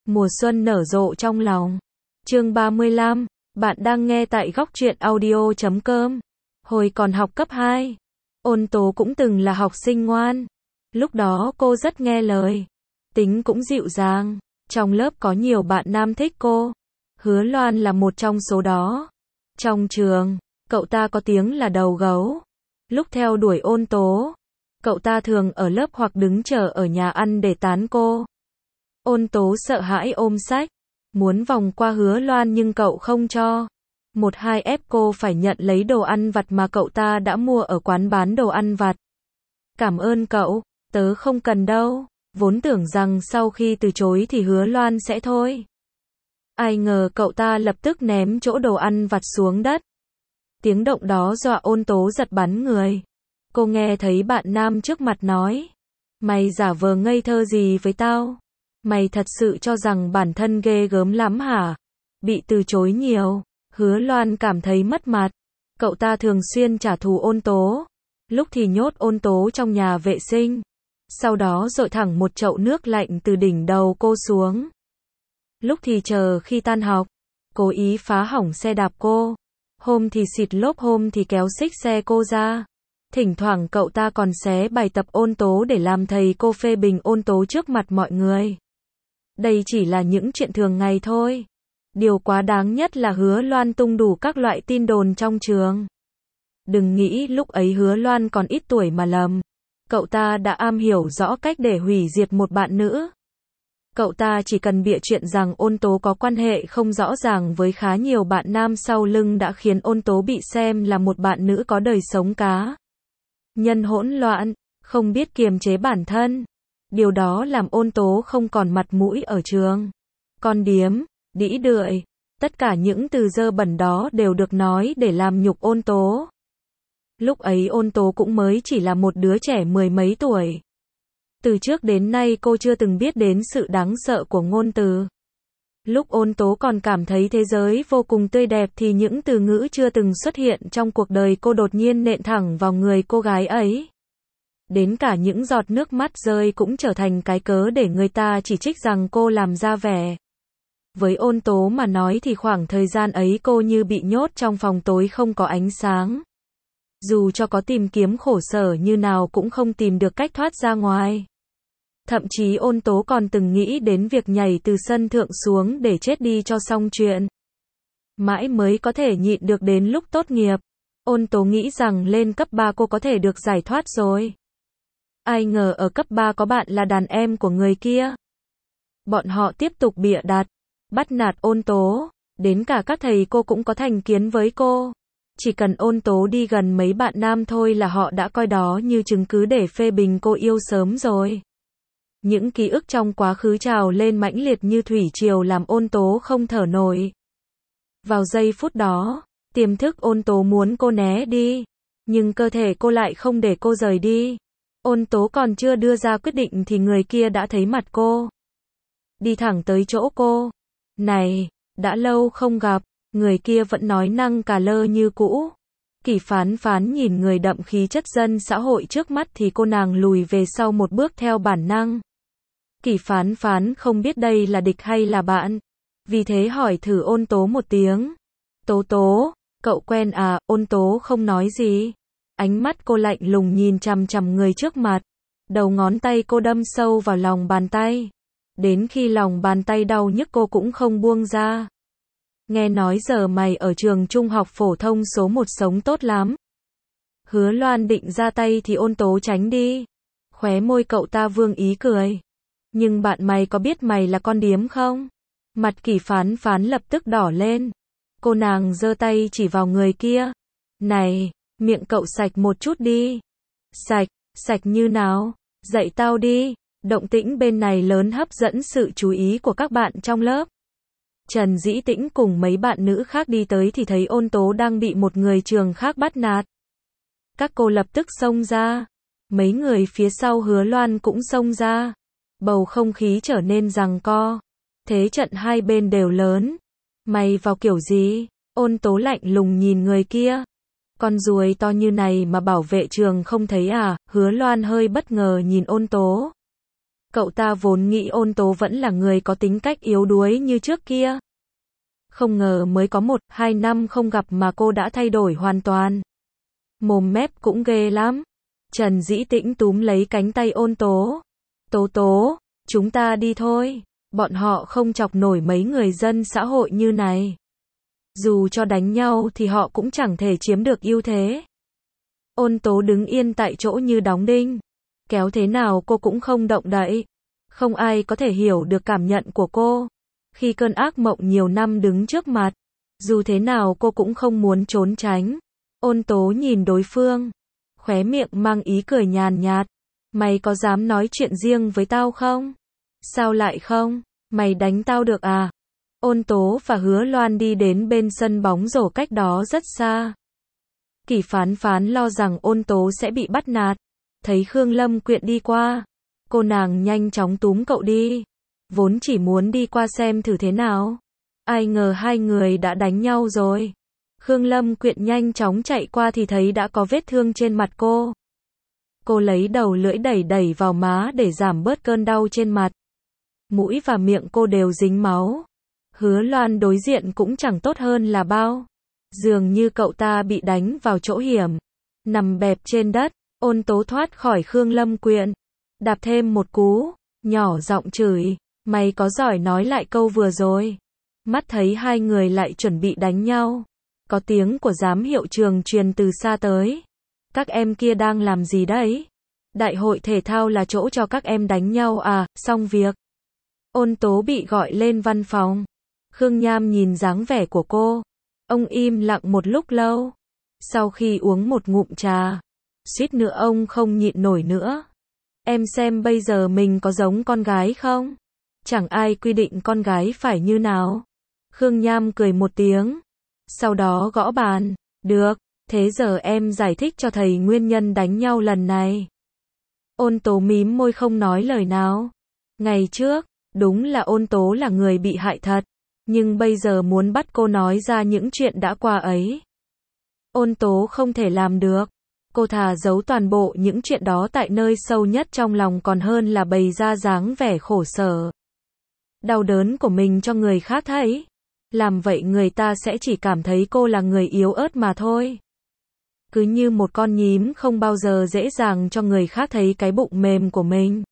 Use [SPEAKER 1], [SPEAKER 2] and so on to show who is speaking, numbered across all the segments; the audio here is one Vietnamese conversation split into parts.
[SPEAKER 1] mùa xuân nở rộ trong lòng. Chương 35, bạn đang nghe tại góc truyện audio.com. Hồi còn học cấp 2, Ôn Tố cũng từng là học sinh ngoan. Lúc đó cô rất nghe lời, tính cũng dịu dàng. Trong lớp có nhiều bạn nam thích cô. Hứa Loan là một trong số đó. Trong trường, cậu ta có tiếng là đầu gấu. Lúc theo đuổi Ôn Tố, cậu ta thường ở lớp hoặc đứng chờ ở nhà ăn để tán cô. Ôn Tố sợ hãi ôm sách, muốn vòng qua Hứa Loan nhưng cậu không cho. Một hai ép cô phải nhận lấy đồ ăn vặt mà cậu ta đã mua ở quán bán đồ ăn vặt. Cảm ơn cậu, tớ không cần đâu. Vốn tưởng rằng sau khi từ chối thì Hứa Loan sẽ thôi. Ai ngờ cậu ta lập tức ném chỗ đồ ăn vặt xuống đất. Tiếng động đó dọa Ôn Tố giật bắn người. Cô nghe thấy bạn nam trước mặt nói: mày giả vờ ngây thơ gì với tao? Mày thật sự cho rằng bản thân ghê gớm lắm hả? Bị từ chối nhiều, Hứa Loan cảm thấy mất mặt. Cậu ta thường xuyên trả thù Ôn Tố. Lúc thì nhốt Ôn Tố trong nhà vệ sinh, sau đó dội thẳng một chậu nước lạnh từ đỉnh đầu cô xuống. Lúc thì chờ khi tan học, cố ý phá hỏng xe đạp cô. Hôm thì xịt lốp, hôm thì kéo xích xe cô ra. Thỉnh thoảng cậu ta còn xé bài tập Ôn Tố để làm thầy cô phê bình Ôn Tố trước mặt mọi người. Đây chỉ là những chuyện thường ngày thôi. Điều quá đáng nhất là Hứa Loan tung đủ các loại tin đồn trong trường. Đừng nghĩ lúc ấy Hứa Loan còn ít tuổi mà lầm. Cậu ta đã am hiểu rõ cách để hủy diệt một bạn nữ. Cậu ta chỉ cần bịa chuyện rằng Ôn Tố có quan hệ không rõ ràng với khá nhiều bạn nam sau lưng đã khiến Ôn Tố bị xem là một bạn nữ có đời sống cá nhân hỗn loạn, không biết kiềm chế bản thân. Điều đó làm Ôn Tố không còn mặt mũi ở trường. Con điếm, đĩ đượi, tất cả những từ dơ bẩn đó đều được nói để làm nhục Ôn Tố. Lúc ấy Ôn Tố cũng mới chỉ là một đứa trẻ mười mấy tuổi. Từ trước đến nay cô chưa từng biết đến sự đáng sợ của ngôn từ. Lúc Ôn Tố còn cảm thấy thế giới vô cùng tươi đẹp thì những từ ngữ chưa từng xuất hiện trong cuộc đời cô đột nhiên nện thẳng vào người cô gái ấy. Đến cả những giọt nước mắt rơi cũng trở thành cái cớ để người ta chỉ trích rằng cô làm ra vẻ. Với Ôn Tố mà nói thì khoảng thời gian ấy cô như bị nhốt trong phòng tối không có ánh sáng. Dù cho có tìm kiếm khổ sở như nào cũng không tìm được cách thoát ra ngoài. Thậm chí Ôn Tố còn từng nghĩ đến việc nhảy từ sân thượng xuống để chết đi cho xong chuyện. Mãi mới có thể nhịn được đến lúc tốt nghiệp. Ôn Tố nghĩ rằng lên cấp 3 cô có thể được giải thoát rồi. Ai ngờ ở cấp 3 có bạn là đàn em của người kia. Bọn họ tiếp tục bịa đặt, bắt nạt Ôn Tố. Đến cả các thầy cô cũng có thành kiến với cô. Chỉ cần Ôn Tố đi gần mấy bạn nam thôi là họ đã coi đó như chứng cứ để phê bình cô yêu sớm rồi. Những ký ức trong quá khứ trào lên mãnh liệt như thủy triều làm Ôn Tố không thở nổi. Vào giây phút đó, tiềm thức Ôn Tố muốn cô né đi, nhưng cơ thể cô lại không để cô rời đi. Ôn Tố còn chưa đưa ra quyết định thì người kia đã thấy mặt cô. Đi thẳng tới chỗ cô. Này, đã lâu không gặp. Người kia vẫn nói năng cà lơ như cũ. Kỷ Phán Phán nhìn người đậm khí chất dân xã hội trước mắt thì cô nàng lùi về sau một bước theo bản năng. Kỷ Phán Phán không biết đây là địch hay là bạn, vì thế hỏi thử Ôn Tố một tiếng. Tố Tố, cậu quen à? Ôn Tố không nói gì. Ánh mắt cô lạnh lùng nhìn chằm chằm người trước mặt. Đầu ngón tay cô đâm sâu vào lòng bàn tay. Đến khi lòng bàn tay đau nhức cô cũng không buông ra. Nghe nói giờ mày ở trường trung học phổ thông số 1 sống tốt lắm. Hứa Loan định ra tay thì Ôn Tố tránh đi. Khóe môi cậu ta vương ý cười. Nhưng bạn mày có biết mày là con điếm không? Mặt Kỷ Phán Phán lập tức đỏ lên. Cô nàng giơ tay chỉ vào người kia. Này, miệng cậu sạch một chút đi. Sạch, sạch như nào? Dạy tao đi. Động tĩnh bên này lớn hấp dẫn sự chú ý của các bạn trong lớp. Trần Dĩ Tĩnh cùng mấy bạn nữ khác đi tới thì thấy Ôn Tố đang bị một người trường khác bắt nạt. Các cô lập tức xông ra. Mấy người phía sau Hứa Loan cũng xông ra. Bầu không khí trở nên giằng co. Thế trận hai bên đều lớn. Mày vào kiểu gì? Ôn Tố lạnh lùng nhìn người kia. Con ruồi to như này mà bảo vệ trường không thấy à? Hứa Loan hơi bất ngờ nhìn Ôn Tố. Cậu ta vốn nghĩ Ôn Tố vẫn là người có tính cách yếu đuối như trước kia. Không ngờ mới có 1-2 năm không gặp mà cô đã thay đổi hoàn toàn. Mồm mép cũng ghê lắm. Trần Dĩ Tĩnh túm lấy cánh tay Ôn Tố. Tố Tố, chúng ta đi thôi. Bọn họ không chọc nổi mấy người dân xã hội như này. Dù cho đánh nhau thì họ cũng chẳng thể chiếm được ưu thế. Ôn Tố đứng yên tại chỗ như đóng đinh. Kéo thế nào cô cũng không động đậy. Không ai có thể hiểu được cảm nhận của cô. Khi cơn ác mộng nhiều năm đứng trước mặt, dù thế nào cô cũng không muốn trốn tránh. Ôn Tố nhìn đối phương, khóe miệng mang ý cười nhàn nhạt. Mày có dám nói chuyện riêng với tao không? Sao lại không? Mày đánh tao được à? Ôn Tố và Hứa Loan đi đến bên sân bóng rổ cách đó rất xa. Kỷ Phán Phán lo rằng Ôn Tố sẽ bị bắt nạt. Thấy Khương Lâm Quyện đi qua, cô nàng nhanh chóng túm cậu đi. Vốn chỉ muốn đi qua xem thử thế nào. Ai ngờ hai người đã đánh nhau rồi. Khương Lâm Quyện nhanh chóng chạy qua thì thấy đã có vết thương trên mặt cô. Cô lấy đầu lưỡi đẩy đẩy vào má để giảm bớt cơn đau trên mặt. Mũi và miệng cô đều dính máu. Hứa Loan đối diện cũng chẳng tốt hơn là bao. Dường như cậu ta bị đánh vào chỗ hiểm. Nằm bẹp trên đất, Ôn Tố thoát khỏi Khương Lâm Quyện. Đạp thêm một cú, nhỏ giọng chửi. Mày có giỏi nói lại câu vừa rồi. Mắt thấy hai người lại chuẩn bị đánh nhau. Có tiếng của giám hiệu trường truyền từ xa tới. Các em kia đang làm gì đấy? Đại hội thể thao là chỗ cho các em đánh nhau à? Xong việc. Ôn Tố bị gọi lên văn phòng. Khương Nham nhìn dáng vẻ của cô. Ông im lặng một lúc lâu. Sau khi uống một ngụm trà, suýt nữa ông không nhịn nổi nữa. Em xem bây giờ mình có giống con gái không? Chẳng ai quy định con gái phải như nào. Khương Nham cười một tiếng. Sau đó gõ bàn. Được, thế giờ em giải thích cho thầy nguyên nhân đánh nhau lần này. Ôn Tố mím môi không nói lời nào. Ngày trước, đúng là Ôn Tố là người bị hại thật. Nhưng bây giờ muốn bắt cô nói ra những chuyện đã qua ấy. Ôn Tố không thể làm được. Cô thà giấu toàn bộ những chuyện đó tại nơi sâu nhất trong lòng còn hơn là bày ra dáng vẻ khổ sở. Đau đớn của mình cho người khác thấy. Làm vậy người ta sẽ chỉ cảm thấy cô là người yếu ớt mà thôi. Cứ như một con nhím không bao giờ dễ dàng cho người khác thấy cái bụng mềm của mình.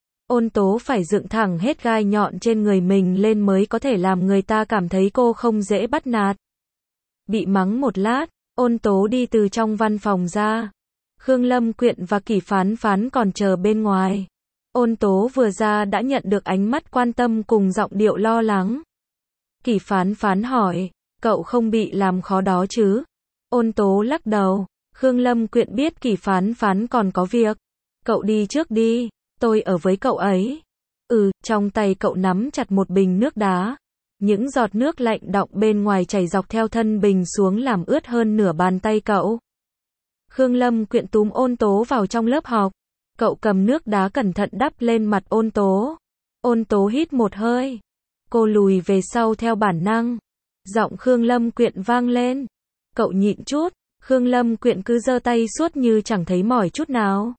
[SPEAKER 1] Ôn Tố phải dựng thẳng hết gai nhọn trên người mình lên mới có thể làm người ta cảm thấy cô không dễ bắt nạt. Bị mắng một lát, Ôn Tố đi từ trong văn phòng ra. Khương Lâm Quyện và Kỷ Phán Phán còn chờ bên ngoài. Ôn Tố vừa ra đã nhận được ánh mắt quan tâm cùng giọng điệu lo lắng. Kỷ Phán Phán hỏi, cậu không bị làm khó đó chứ? Ôn Tố lắc đầu. Khương Lâm Quyện biết Kỷ Phán Phán còn có việc. Cậu đi trước đi, tôi ở với cậu ấy. Trong tay cậu nắm chặt một bình nước đá. Những giọt nước lạnh đọng bên ngoài chảy dọc theo thân bình xuống làm ướt hơn nửa bàn tay cậu. Khương Lâm Quyện túm Ôn Tố vào trong lớp học. Cậu cầm nước đá cẩn thận đắp lên mặt Ôn Tố. Ôn Tố hít một hơi. Cô lùi về sau theo bản năng. Giọng Khương Lâm Quyện vang lên. Cậu nhịn chút. Khương Lâm Quyện cứ giơ tay suốt như chẳng thấy mỏi chút nào.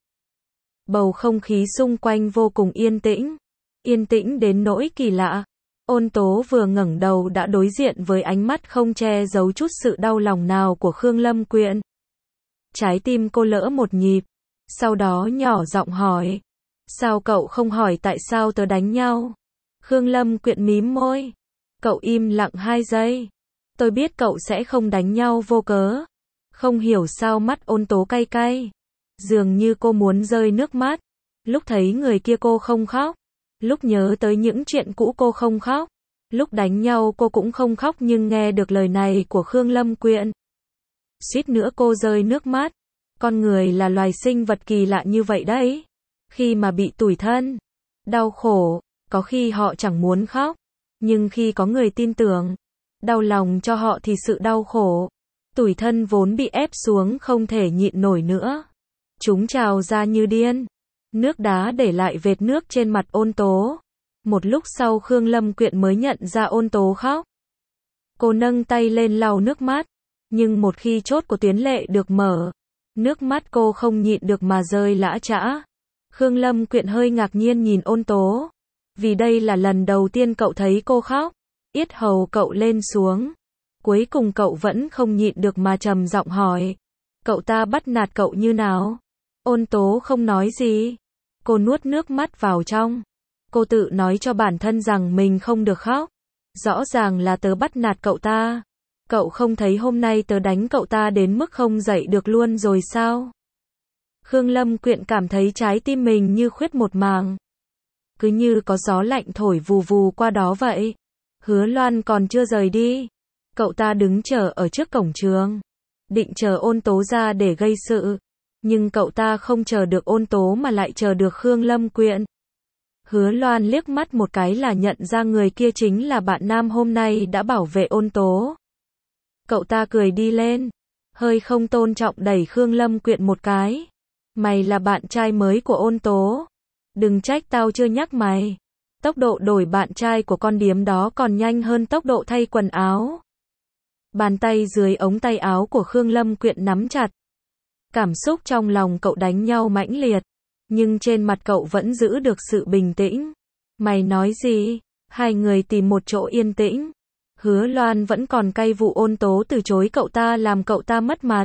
[SPEAKER 1] Bầu không khí xung quanh vô cùng yên tĩnh. Yên tĩnh đến nỗi kỳ lạ. Ôn Tố vừa ngẩng đầu đã đối diện với ánh mắt không che giấu chút sự đau lòng nào của Khương Lâm Quyện. Trái tim cô lỡ một nhịp. Sau đó nhỏ giọng hỏi. Sao cậu không hỏi tại sao tớ đánh nhau? Khương Lâm Quyện mím môi. Cậu im lặng 2 giây. Tôi biết cậu sẽ không đánh nhau vô cớ. Không hiểu sao mắt Ôn Tố cay cay. Dường như cô muốn rơi nước mắt. Lúc thấy người kia cô không khóc. Lúc nhớ tới những chuyện cũ cô không khóc. Lúc đánh nhau cô cũng không khóc nhưng nghe được lời này của Khương Lâm Quyện. Suýt nữa cô rơi nước mắt. Con người là loài sinh vật kỳ lạ như vậy đấy. Khi mà bị tủi thân, đau khổ, có khi họ chẳng muốn khóc. Nhưng khi có người tin tưởng, đau lòng cho họ thì sự đau khổ, tủi thân vốn bị ép xuống không thể nhịn nổi nữa. Chúng trào ra như điên. Nước đá để lại vệt nước trên mặt Ôn Tố. Một lúc sau Khương Lâm Quyện mới nhận ra Ôn Tố khóc. Cô nâng tay lên lau nước mắt. Nhưng một khi chốt của tuyến lệ được mở, nước mắt cô không nhịn được mà rơi lã chã. Khương Lâm Quyện hơi ngạc nhiên nhìn Ôn Tố. Vì đây là lần đầu tiên cậu thấy cô khóc. Yết hầu cậu lên xuống. Cuối cùng cậu vẫn không nhịn được mà trầm giọng hỏi. Cậu ta bắt nạt cậu như nào? Ôn Tố không nói gì. Cô nuốt nước mắt vào trong. Cô tự nói cho bản thân rằng mình không được khóc. Rõ ràng là tớ bắt nạt cậu ta. Cậu không thấy hôm nay tớ đánh cậu ta đến mức không dậy được luôn rồi sao? Khương Lâm Quyện cảm thấy trái tim mình như khuyết một màng. Cứ như có gió lạnh thổi vù vù qua đó vậy. Hứa Loan còn chưa rời đi. Cậu ta đứng chờ ở trước cổng trường. Định chờ Ôn Tố ra để gây sự. Nhưng cậu ta không chờ được Ôn Tố mà lại chờ được Khương Lâm Quyện. Hứa Loan liếc mắt một cái là nhận ra người kia chính là bạn nam hôm nay đã bảo vệ Ôn Tố. Cậu ta cười đi lên. Hơi không tôn trọng đẩy Khương Lâm Quyện một cái. Mày là bạn trai mới của Ôn Tố. Đừng trách tao chưa nhắc mày. Tốc độ đổi bạn trai của con điếm đó còn nhanh hơn tốc độ thay quần áo. Bàn tay dưới ống tay áo của Khương Lâm Quyện nắm chặt. Cảm xúc trong lòng cậu đánh nhau mãnh liệt. Nhưng trên mặt cậu vẫn giữ được sự bình tĩnh. Mày nói gì? Hai người tìm một chỗ yên tĩnh. Hứa Loan vẫn còn cay vụ Ôn Tố từ chối cậu ta làm cậu ta mất mặt.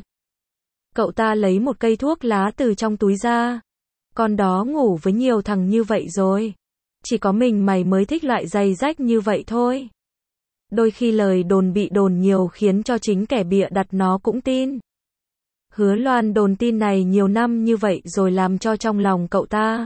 [SPEAKER 1] Cậu ta lấy một cây thuốc lá từ trong túi ra. Con đó ngủ với nhiều thằng như vậy rồi. Chỉ có mình mày mới thích loại giày rách như vậy thôi. Đôi khi lời đồn bị đồn nhiều khiến cho chính kẻ bịa đặt nó cũng tin. Hứa Loan đồn tin này nhiều năm như vậy rồi làm cho trong lòng cậu ta.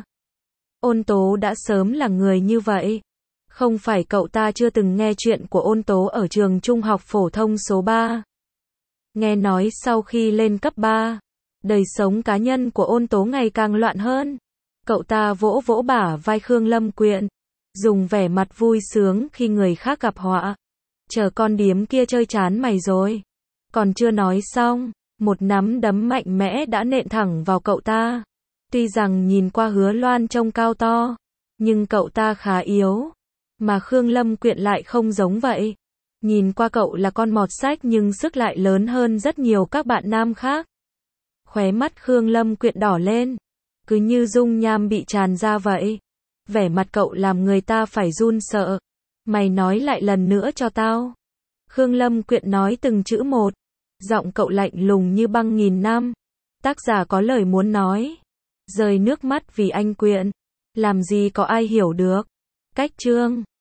[SPEAKER 1] Ôn Tố đã sớm là người như vậy. Không phải cậu ta chưa từng nghe chuyện của Ôn Tố ở trường trung học phổ thông số 3. Nghe nói sau khi lên cấp 3, đời sống cá nhân của Ôn Tố ngày càng loạn hơn. Cậu ta vỗ vỗ bả vai Khương Lâm Quyện, dùng vẻ mặt vui sướng khi người khác gặp họa. Chờ con điếm kia chơi chán mày rồi. Còn chưa nói xong, một nắm đấm mạnh mẽ đã nện thẳng vào cậu ta. Tuy rằng nhìn qua Hứa Loan trông cao to, nhưng cậu ta khá yếu. Mà Khương Lâm Quyện lại không giống vậy. Nhìn qua cậu là con mọt sách nhưng sức lại lớn hơn rất nhiều các bạn nam khác. Khóe mắt Khương Lâm Quyện đỏ lên. Cứ như dung nham bị tràn ra vậy. Vẻ mặt cậu làm người ta phải run sợ. Mày nói lại lần nữa cho tao. Khương Lâm Quyện nói từng chữ một. Giọng cậu lạnh lùng như băng nghìn năm. Tác giả có lời muốn nói. Rơi nước mắt vì anh Quyện. Làm gì có ai hiểu được. Cách chương